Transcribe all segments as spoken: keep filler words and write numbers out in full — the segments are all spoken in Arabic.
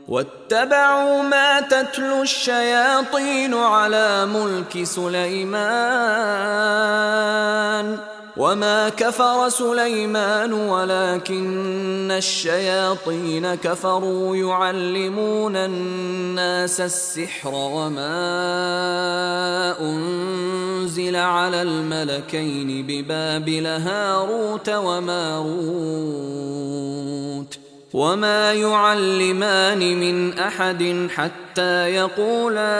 واتبعوا ما تتلو الشياطين على ملك سليمان وما كفر سليمان ولكن الشياطين كفروا يعلمون الناس السحر وما أنزل على الملكين ببابل هاروت وماروت وما يعلمان من أحد حتى يقولا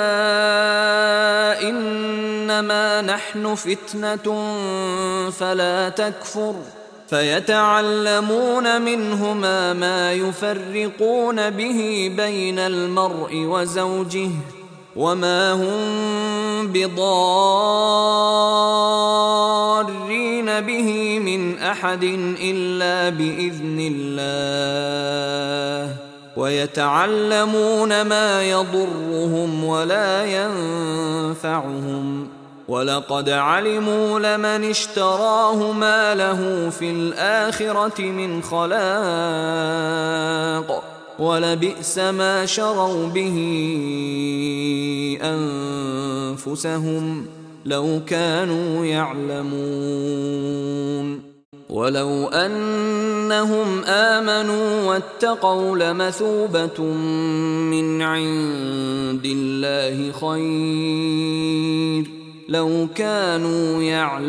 إنما نحن فتنة فلا تكفر فيتعلمون منهما ما يفرقون به بين المرء وزوجه وما هم بضارين به من أحد إلا بإذن الله ويتعلمون ما يضرهم ولا ينفعهم ولقد علموا لمن اشتراه ما له في الآخرة من خلاق ولبئس ما شروا به أنفسهم لو كانوا يعلمون ولو أنهم آمنوا واتقوا لمثوبة من عند الله خير لو كانوا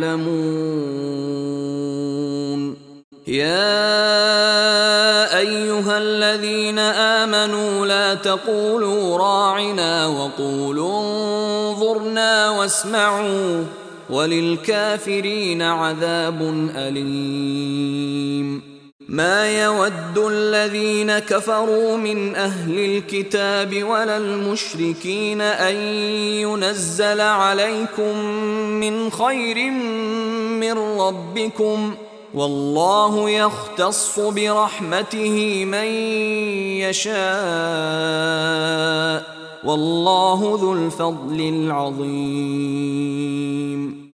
يعلمون يا أيها الذين آمنوا لا تقولوا راعنا وقولوا انظرنا واسمعوا وللكافرين عذاب أليم ما يود الذين كفروا من أهل الكتاب ولا المشركين أن ينزل عليكم من خير من ربكم والله يختص برحمته من يشاء والله ذو الفضل العظيم